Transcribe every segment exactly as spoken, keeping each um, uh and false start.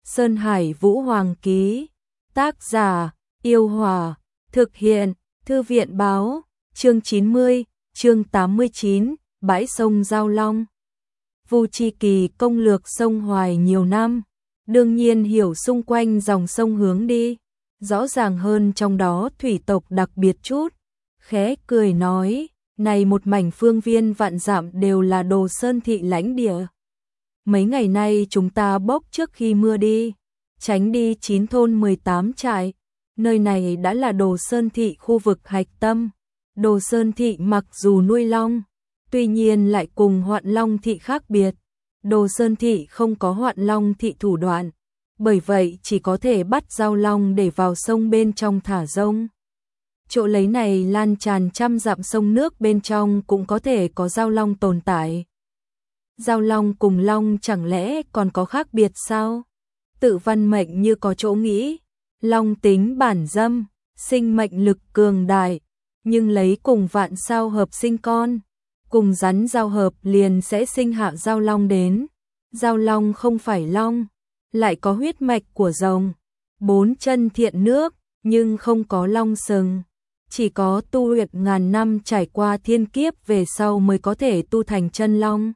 Sơn Hải Vũ Hoàng ký. Tác giả, Yêu Hòa. Thực hiện, Thư viện Báo. Chương chín mươi, chương tám mươi chín, bãi sông Giao Long. Vu Chi Kỳ công lược sông Hoài nhiều năm, đương nhiên hiểu xung quanh dòng sông hướng đi, rõ ràng hơn trong đó thủy tộc đặc biệt chút. Khẽ cười nói, này một mảnh phương viên vạn dặm đều là Đồ Sơn thị lãnh địa. Mấy ngày nay chúng ta bốc trước khi mưa đi, tránh đi chín thôn mười tám trại. Nơi này đã là Đồ Sơn thị khu vực hạch tâm. Đồ Sơn thị mặc dù nuôi long, tuy nhiên lại cùng Hoạn Long thị khác biệt. Đồ Sơn thị không có Hoạn Long thị thủ đoạn, bởi vậy chỉ có thể bắt Giao Long để vào sông bên trong thả rông. Chỗ lấy này lan tràn trăm dặm sông nước bên trong cũng có thể có Giao Long tồn tại. Giao Long cùng Long chẳng lẽ còn có khác biệt sao? Tự Văn Mệnh như có chỗ nghĩ, Long tính bản dâm, sinh mệnh lực cường đại, nhưng lấy cùng vạn sao hợp sinh con, cùng rắn giao hợp liền sẽ sinh hạ Giao Long đến. Giao Long không phải long, lại có huyết mạch của rồng, bốn chân thiện nước, nhưng không có long sừng, chỉ có tu luyện ngàn năm trải qua thiên kiếp về sau mới có thể tu thành chân long.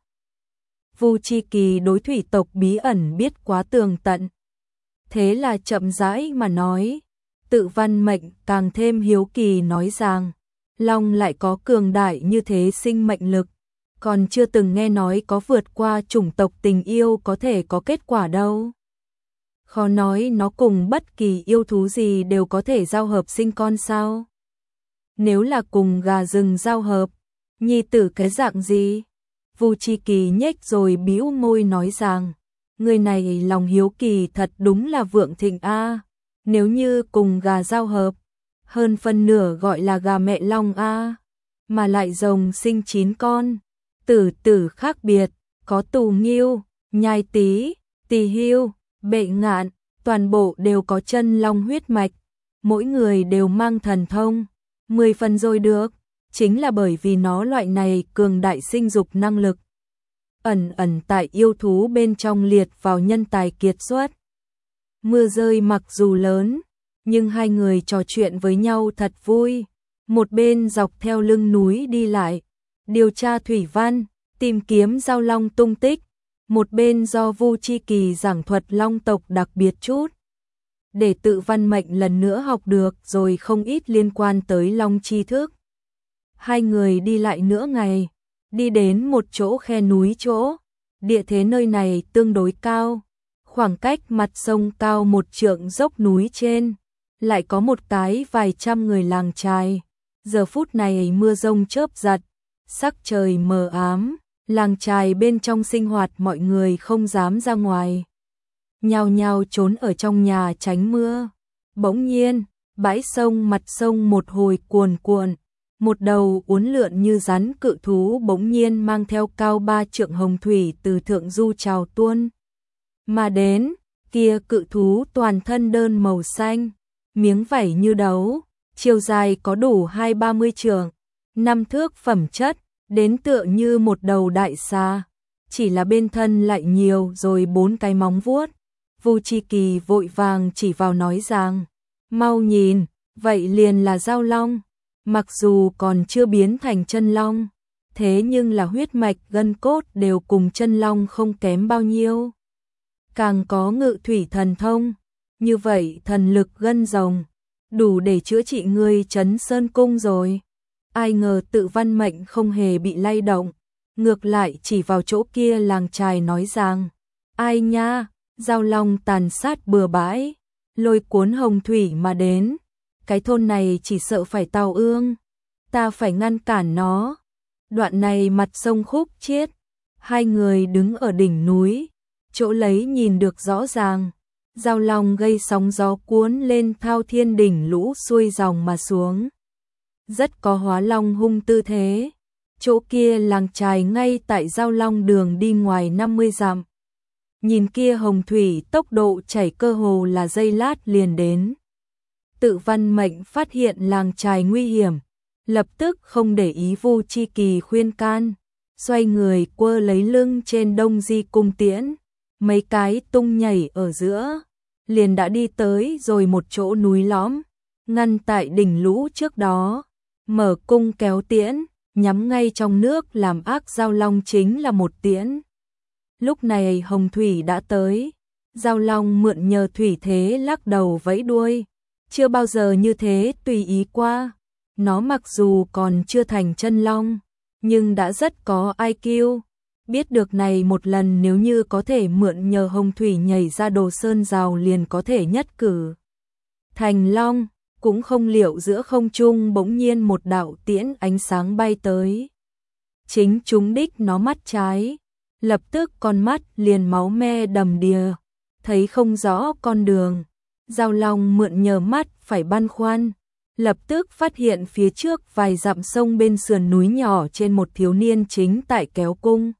Vu Chi Kỳ đối thủy tộc bí ẩn biết quá tường tận, thế là chậm rãi mà nói. Tự Văn Mệnh càng thêm hiếu kỳ nói rằng, long lại có cường đại như thế sinh mệnh lực, còn chưa từng nghe nói có vượt qua chủng tộc tình yêu có thể có kết quả đâu. Khó nói nó cùng bất kỳ yêu thú gì đều có thể giao hợp sinh con sao? Nếu là cùng gà rừng giao hợp, nhi tử cái dạng gì? Vu Chi Kỳ nhếch rồi bĩu môi nói rằng, người này lòng hiếu kỳ thật đúng là vượng thịnh a. Nếu như cùng gà giao hợp, hơn phân nửa gọi là gà mẹ long a, mà lại rồng sinh chín con, tử tử khác biệt, có Tù Nghiêu, Nhai Tý, Tỳ Hưu, Bệ Ngạn, toàn bộ đều có chân long huyết mạch, mỗi người đều mang thần thông, mười phần rồi được, chính là bởi vì nó loại này cường đại sinh dục năng lực, ẩn ẩn tại yêu thú bên trong liệt vào nhân tài kiệt xuất. Mưa rơi mặc dù lớn, nhưng hai người trò chuyện với nhau thật vui, một bên dọc theo lưng núi đi lại, điều tra thủy văn, tìm kiếm Giao Long tung tích, một bên do Vu Chi Kỳ giảng thuật long tộc đặc biệt chút, để Tự Văn Mệnh lần nữa học được rồi không ít liên quan tới long tri thức. Hai người đi lại nửa ngày, đi đến một chỗ khe núi chỗ, địa thế nơi này tương đối cao, khoảng cách mặt sông cao một trượng dốc núi trên, lại có một cái vài trăm người làng trài. Giờ phút này mưa rông chớp giật, sắc trời mờ ám, làng trài bên trong sinh hoạt mọi người không dám ra ngoài, nhao nhao trốn ở trong nhà tránh mưa. Bỗng nhiên, bãi sông mặt sông một hồi cuồn cuộn, một đầu uốn lượn như rắn cự thú bỗng nhiên mang theo cao ba trượng hồng thủy từ thượng du trào tuôn mà đến. Kia cự thú toàn thân đơn màu xanh, miếng vảy như đấu, chiều dài có đủ hai ba mươi trượng, năm thước phẩm chất, đến tựa như một đầu đại xà, chỉ là bên thân lại nhiều rồi bốn cái móng vuốt. Vu Chi Kỳ vội vàng chỉ vào nói rằng, mau nhìn, vậy liền là Giao Long, mặc dù còn chưa biến thành chân long, thế nhưng là huyết mạch gân cốt đều cùng chân long không kém bao nhiêu. Càng có ngự thủy thần thông, như vậy thần lực gân rồng, đủ để chữa trị ngươi Trấn Sơn Cung rồi. Ai ngờ Tự Văn Mệnh không hề bị lay động, ngược lại chỉ vào chỗ kia làng trài nói rằng, ai nha, Giao Long tàn sát bừa bãi, lôi cuốn hồng thủy mà đến, cái thôn này chỉ sợ phải tao ương, ta phải ngăn cản nó. Đoạn này mặt sông khúc chiết, hai người đứng ở đỉnh núi, chỗ lấy nhìn được rõ ràng, Giao Long gây sóng gió cuốn lên thao thiên đỉnh lũ xuôi dòng mà xuống, rất có hóa long hung tư thế. Chỗ kia làng trài ngay tại Giao Long đường đi ngoài năm mươi dặm, nhìn kia hồng thủy tốc độ chảy cơ hồ là giây lát liền đến. Tự Văn Mệnh phát hiện làng trài nguy hiểm, lập tức không để ý Vu Chi Kỳ khuyên can, xoay người quơ lấy lưng trên Đông Di cung tiễn, mấy cái tung nhảy ở giữa, liền đã đi tới rồi một chỗ núi lõm, ngăn tại đỉnh lũ trước đó, mở cung kéo tiễn, nhắm ngay trong nước làm ác Giao Long chính là một tiễn. Lúc này Hồng Thủy đã tới, Giao Long mượn nhờ thủy thế lắc đầu vẫy đuôi, chưa bao giờ như thế tùy ý qua. Nó mặc dù còn chưa thành chân long, nhưng đã rất có i kiu. Biết được này một lần nếu như có thể mượn nhờ Hồng Thủy nhảy ra Đồ Sơn Rào liền có thể nhất cử thành long, cũng không liệu giữa không trung bỗng nhiên một đạo tiễn ánh sáng bay tới. Chính trúng đích nó mắt trái, lập tức con mắt liền máu me đầm đìa, thấy không rõ con đường. Giao Long mượn nhờ mắt phải băn khoăn, lập tức phát hiện phía trước vài dặm sông bên sườn núi nhỏ trên một thiếu niên chính tại kéo cung.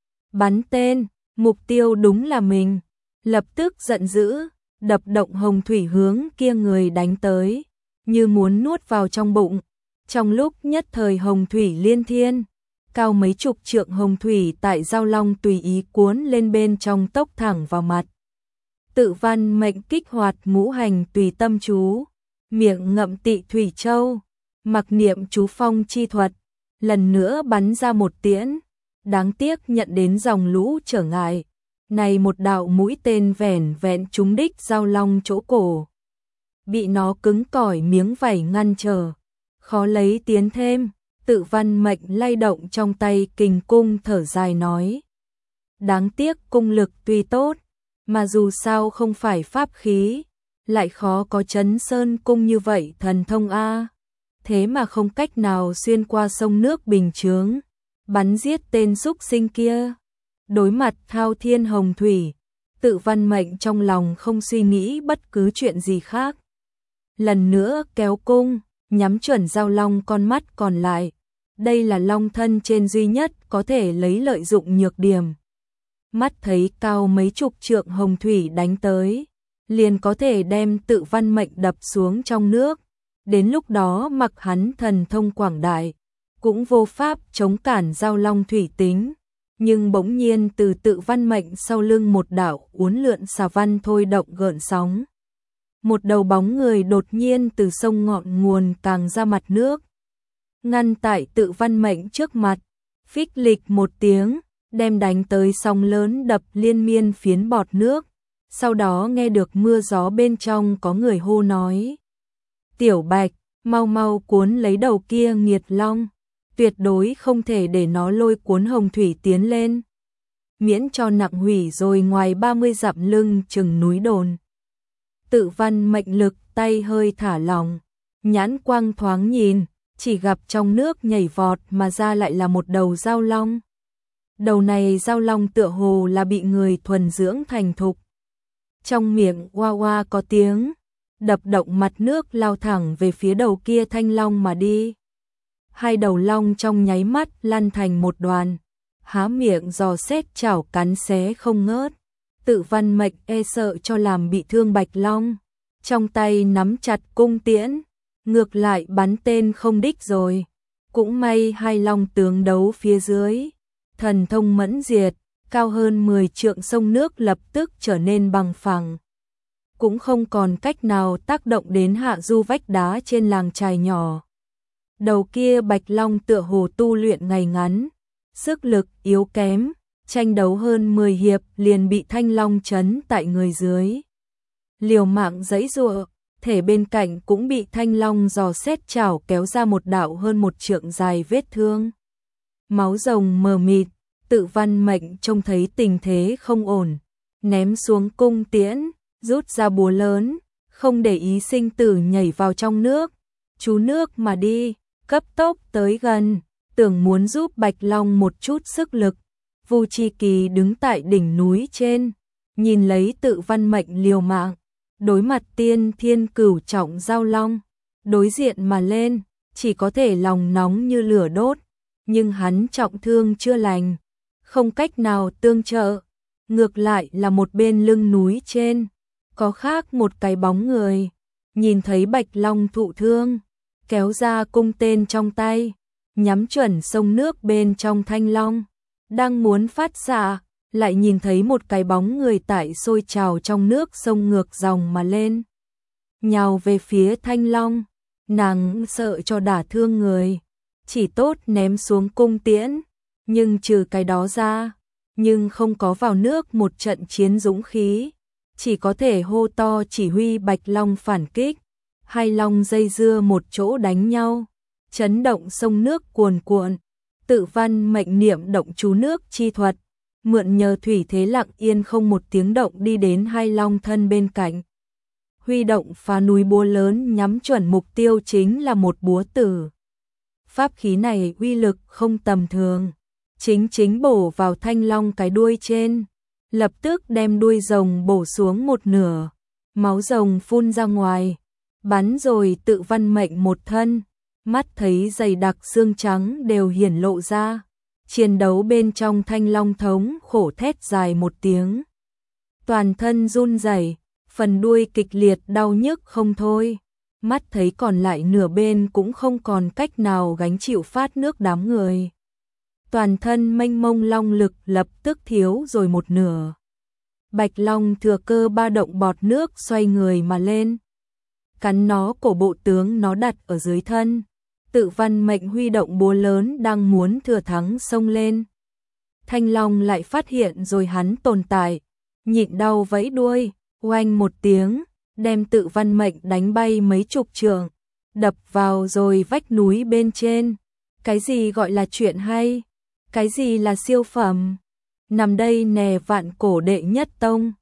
Bắn tên, mục tiêu đúng là mình, lập tức giận dữ, đập động Hồng Thủy hướng kia người đánh tới, như muốn nuốt vào trong bụng. Trong lúc nhất thời Hồng Thủy liên thiên, cao mấy chục trượng Hồng Thủy tại Giao Long tùy ý cuốn lên bên trong tốc thẳng vào mặt. Tự văn mệnh kích hoạt ngũ hành tùy tâm chú, miệng ngậm tị thủy châu, mặc niệm chú phong chi thuật, lần nữa bắn ra một tiễn. Đáng tiếc nhận đến dòng lũ trở ngại, này một đạo mũi tên vẻn vẹn trúng đích Giao Long chỗ cổ, bị nó cứng cỏi miếng vảy ngăn trở, khó lấy tiến thêm. Tự văn mệnh lay động trong tay kình cung thở dài nói, đáng tiếc cung lực tuy tốt, mà dù sao không phải pháp khí, lại khó có chấn sơn cung như vậy thần thông a. Thế mà không cách nào xuyên qua sông nước bình chướng, bắn giết tên súc sinh kia. Đối mặt thao thiên Hồng Thủy, Tự văn mệnh trong lòng không suy nghĩ bất cứ chuyện gì khác. Lần nữa kéo cung, nhắm chuẩn Giao Long con mắt còn lại. Đây là long thân trên duy nhất có thể lấy lợi dụng nhược điểm. Mắt thấy cao mấy chục trượng Hồng Thủy đánh tới, liền có thể đem Tự văn mệnh đập xuống trong nước. Đến lúc đó mặc hắn thần thông quảng đại, cũng vô pháp chống cản Giao Long thủy tính. Nhưng bỗng nhiên từ Tự văn mệnh sau lưng một đạo uốn lượn xà văn thôi động gợn sóng. Một đầu bóng người đột nhiên từ sông ngọn nguồn càng ra mặt nước, ngăn tại Tự văn mệnh trước mặt, phích lịch một tiếng, đem đánh tới sóng lớn đập liên miên phiến bọt nước. Sau đó nghe được mưa gió bên trong có người hô nói, Tiểu Bạch, mau mau cuốn lấy đầu kia nghiệt long, tuyệt đối không thể để nó lôi cuốn Hồng Thủy tiến lên, miễn cho nặng hủy rồi ngoài ba mươi dặm lưng chừng núi đồn. Tự văn mệnh lực tay hơi thả lỏng, nhãn quang thoáng nhìn, chỉ gặp trong nước nhảy vọt mà ra lại là một đầu Giao Long. Đầu này Giao Long tựa hồ là bị người thuần dưỡng thành thục. Trong miệng oa oa có tiếng, đập động mặt nước lao thẳng về phía đầu kia thanh long mà đi. Hai đầu long trong nháy mắt lăn thành một đoàn, há miệng dò xét chảo cắn xé không ngớt. Tự văn mệnh e sợ cho làm bị thương Bạch Long, trong tay nắm chặt cung tiễn, ngược lại bắn tên không đích rồi. Cũng may hai long tướng đấu phía dưới, thần thông mẫn diệt, cao hơn mười trượng sông nước lập tức trở nên bằng phẳng, cũng không còn cách nào tác động đến hạ du vách đá trên làng chài nhỏ. Đầu kia Bạch Long tựa hồ tu luyện ngày ngắn, sức lực yếu kém, tranh đấu hơn mười hiệp liền bị Thanh Long trấn tại người dưới. Liều mạng giãy giụa, thể bên cạnh cũng bị Thanh Long giò xét chảo kéo ra một đạo hơn một trượng dài vết thương. Máu rồng mờ mịt, Tự văn mệnh trông thấy tình thế không ổn, ném xuống cung tiễn, rút ra búa lớn, không để ý sinh tử nhảy vào trong nước, chú nước mà đi, cấp tốc tới gần, tưởng muốn giúp Bạch Long một chút sức lực. Vu Chi Kỳ đứng tại đỉnh núi trên, nhìn lấy Tự văn mệnh liều mạng, đối mặt tiên thiên cửu trọng Giao Long, đối diện mà lên, chỉ có thể lòng nóng như lửa đốt, nhưng hắn trọng thương chưa lành, không cách nào tương trợ. Ngược lại là một bên lưng núi trên, có khác một cái bóng người, nhìn thấy Bạch Long thụ thương, kéo ra cung tên trong tay, nhắm chuẩn sông nước bên trong Thanh Long, đang muốn phát xạ, lại nhìn thấy một cái bóng người tại sôi trào trong nước sông ngược dòng mà lên, nhào về phía Thanh Long. Nàng sợ cho đả thương người, chỉ tốt ném xuống cung tiễn, nhưng trừ cái đó ra, nhưng không có vào nước một trận chiến dũng khí, chỉ có thể hô to chỉ huy Bạch Long phản kích. Hai long dây dưa một chỗ đánh nhau, chấn động sông nước cuồn cuộn. Tự Văn mệnh niệm động chú nước chi thuật, mượn nhờ thủy thế lặng yên không một tiếng động đi đến hai long thân bên cạnh. Huy động phá núi búa lớn nhắm chuẩn mục tiêu chính là một búa tử. Pháp khí này uy lực không tầm thường, chính chính bổ vào Thanh Long cái đuôi trên, lập tức đem đuôi rồng bổ xuống một nửa, máu rồng phun ra ngoài, bắn rồi Tự Văn mệnh một thân, mắt thấy dày đặc xương trắng đều hiển lộ ra. Chiến đấu bên trong Thanh Long thống khổ thét dài một tiếng, toàn thân run rẩy, phần đuôi kịch liệt đau nhức không thôi, mắt thấy còn lại nửa bên cũng không còn cách nào gánh chịu phát nước đám người. Toàn thân mênh mông long lực lập tức thiếu rồi một nửa. Bạch Long thừa cơ ba động bọt nước xoay người mà lên, cắn nó cổ bộ tướng nó đặt ở dưới thân. Tự Văn mệnh huy động búa lớn đang muốn thừa thắng xông lên. Thanh Long lại phát hiện rồi hắn tồn tại, nhịn đau vẫy đuôi, oanh một tiếng, đem Tự Văn mệnh đánh bay mấy chục trượng, đập vào rồi vách núi bên trên. Cái gì gọi là chuyện hay? Cái gì là siêu phẩm? Nằm đây nè vạn cổ đệ nhất tông.